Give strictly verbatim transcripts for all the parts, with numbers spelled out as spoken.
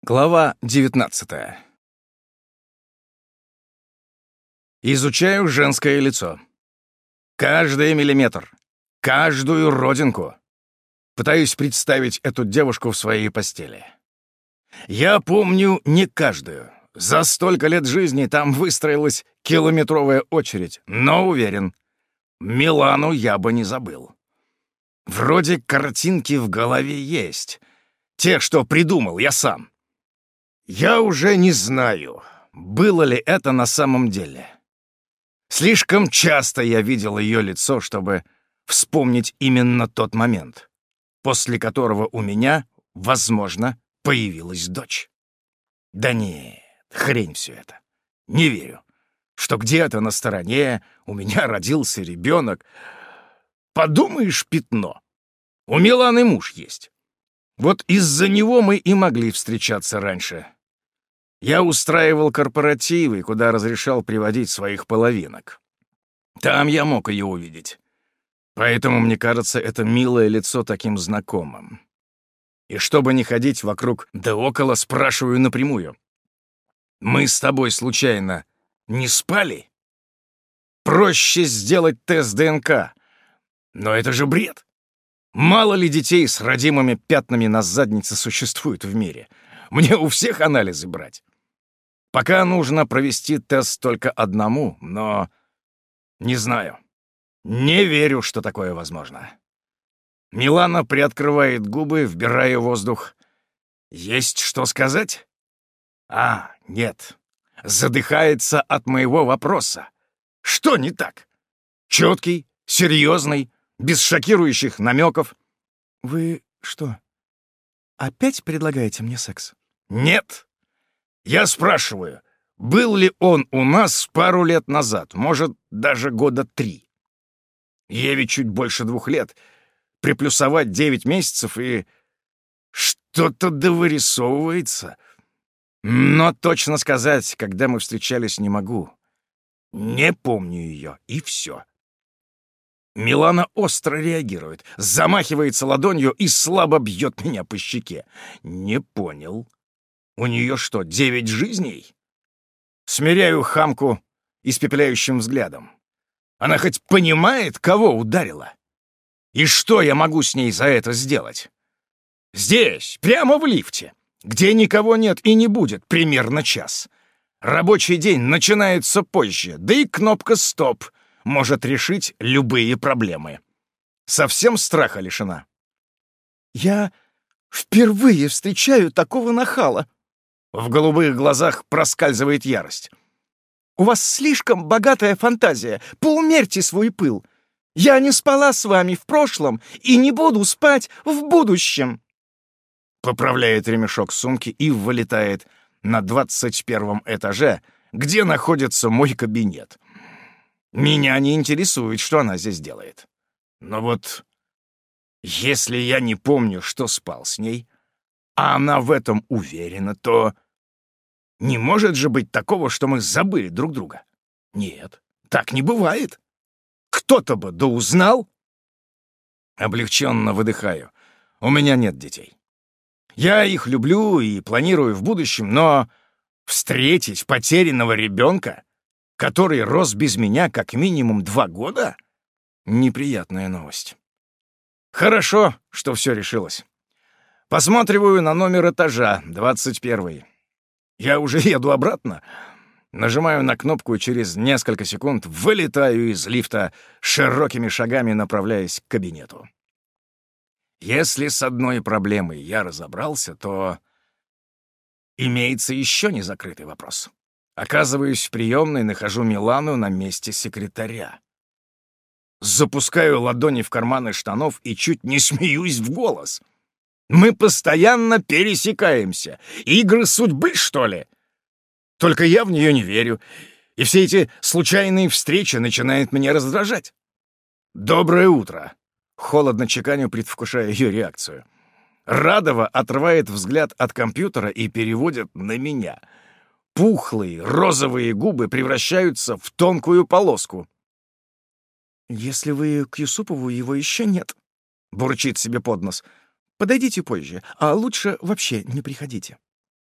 Глава девятнадцатая. Изучаю женское лицо. Каждый миллиметр, каждую родинку. Пытаюсь представить эту девушку в своей постели. Я помню не каждую. За столько лет жизни там выстроилась километровая очередь, но уверен, Милану я бы не забыл. Вроде картинки в голове есть. Те, что придумал я сам. Я уже не знаю, было ли это на самом деле. Слишком часто я видел ее лицо, чтобы вспомнить именно тот момент, после которого у меня, возможно, появилась дочь. Да нет, хрень все это. Не верю, что где-то на стороне у меня родился ребенок. Подумаешь, пятно. У Миланы муж есть. Вот из-за него мы и могли встречаться раньше. Я устраивал корпоративы, куда разрешал приводить своих половинок. Там я мог ее увидеть. Поэтому, мне кажется, это милое лицо таким знакомым. И чтобы не ходить вокруг да около, спрашиваю напрямую. «Мы с тобой, случайно, не спали? Проще сделать тест ДНК. Но это же бред. Мало ли детей с родимыми пятнами на заднице существует в мире. Мне у всех анализы брать. Пока нужно провести тест только одному, но... Не знаю. Не верю, что такое возможно». Милана приоткрывает губы, вбирая воздух. «Есть что сказать?» «А, нет. Задыхается от моего вопроса. Что не так? Четкий, серьезный, без шокирующих намеков». «Вы что, опять предлагаете мне секс?» «Нет. Я спрашиваю, был ли он у нас пару лет назад, может, даже года три? Ей ведь чуть больше двух лет. Приплюсовать девять месяцев и... Что-то довырисовывается. Но точно сказать, когда мы встречались, не могу. Не помню ее, и все». Милана остро реагирует, замахивается ладонью и слабо бьет меня по щеке. «Не понял. У нее что, девять жизней?» Смиряю хамку испепеляющим взглядом. Она хоть понимает, кого ударила? И что я могу с ней за это сделать? Здесь, прямо в лифте, где никого нет и не будет примерно час. Рабочий день начинается позже, да и кнопка «Стоп» может решить любые проблемы. Совсем страха лишена. «Я впервые встречаю такого нахала!» В голубых глазах проскальзывает ярость. «У вас слишком богатая фантазия. Поумерьте свой пыл. Я не спала с вами в прошлом и не буду спать в будущем!» Поправляет ремешок сумки и вылетает на двадцать первом этаже, где находится мой кабинет. Меня не интересует, что она здесь делает. Но вот если я не помню, что спал с ней, а она в этом уверена, то не может же быть такого, что мы забыли друг друга. Нет, так не бывает. Кто-то бы да узнал. Облегченно выдыхаю. У меня нет детей. Я их люблю и планирую в будущем, но встретить потерянного ребенка, который рос без меня как минимум два года, неприятная новость. Хорошо, что все решилось. Посматриваю на номер этажа, двадцать первый. Я уже еду обратно. Нажимаю на кнопку и через несколько секунд вылетаю из лифта, широкими шагами направляясь к кабинету. Если с одной проблемой я разобрался, то имеется еще незакрытый вопрос. Оказываюсь в приемной, нахожу Милану на месте секретаря. Запускаю ладони в карманы штанов и чуть не смеюсь в голос. Мы постоянно пересекаемся. Игры судьбы, что ли? Только я в нее не верю, и все эти случайные встречи начинают меня раздражать. «Доброе утро!» — холодно чеканю, предвкушая ее реакцию. Радова отрывает взгляд от компьютера и переводит на меня. Пухлые розовые губы превращаются в тонкую полоску. «Если вы к Юсупову, его еще нет», — бурчит себе под нос. «Подойдите позже, а лучше вообще не приходите».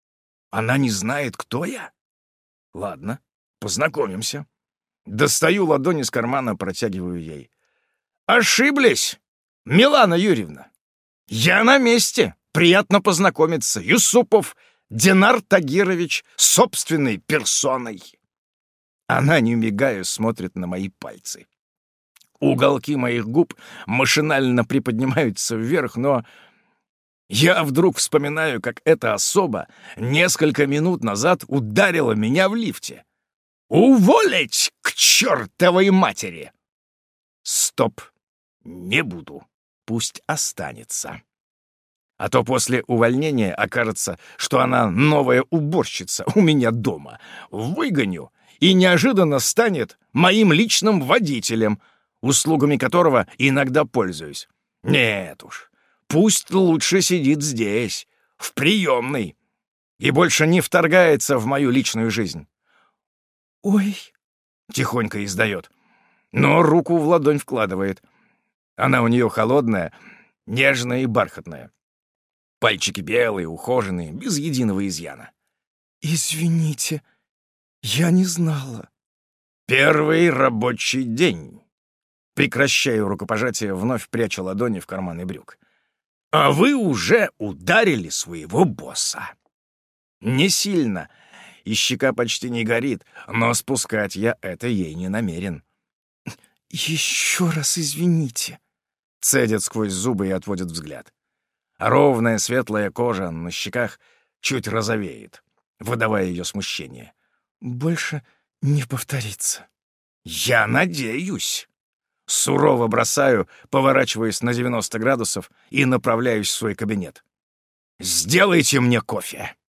Она не знает, кто я? Ладно, познакомимся. Достаю ладонь из кармана, протягиваю ей. Ошиблись, Милана Юрьевна. Я на месте. Приятно познакомиться. Юсупов Динар Тагирович собственной персоной. Она, не мигая, смотрит на мои пальцы. Уголки моих губ машинально приподнимаются вверх, но я вдруг вспоминаю, как эта особа несколько минут назад ударила меня в лифте. Уволить к чертовой матери! Стоп, не буду. Пусть останется. А то после увольнения окажется, что она новая уборщица у меня дома. Выгоню, и неожиданно станет моим личным водителем, услугами которого иногда пользуюсь. Нет уж, пусть лучше сидит здесь, в приемной, и больше не вторгается в мою личную жизнь. «Ой!» — тихонько издает, но руку в ладонь вкладывает. Она у нее холодная, нежная и бархатная. Пальчики белые, ухоженные, без единого изъяна. «Извините, я не знала». Первый рабочий день. Прекращаю рукопожатие, вновь прячу ладони в карманы брюк. А вы уже ударили своего босса. Не сильно, и щека почти не горит, но спускать я это ей не намерен. «Еще раз извините», — цедит сквозь зубы и отводит взгляд. Ровная светлая кожа на щеках чуть розовеет, выдавая ее смущение. «Больше не повторится». «Я надеюсь». Сурово бросаю, поворачиваясь на девяносто градусов и направляюсь в свой кабинет. «Сделайте мне кофе».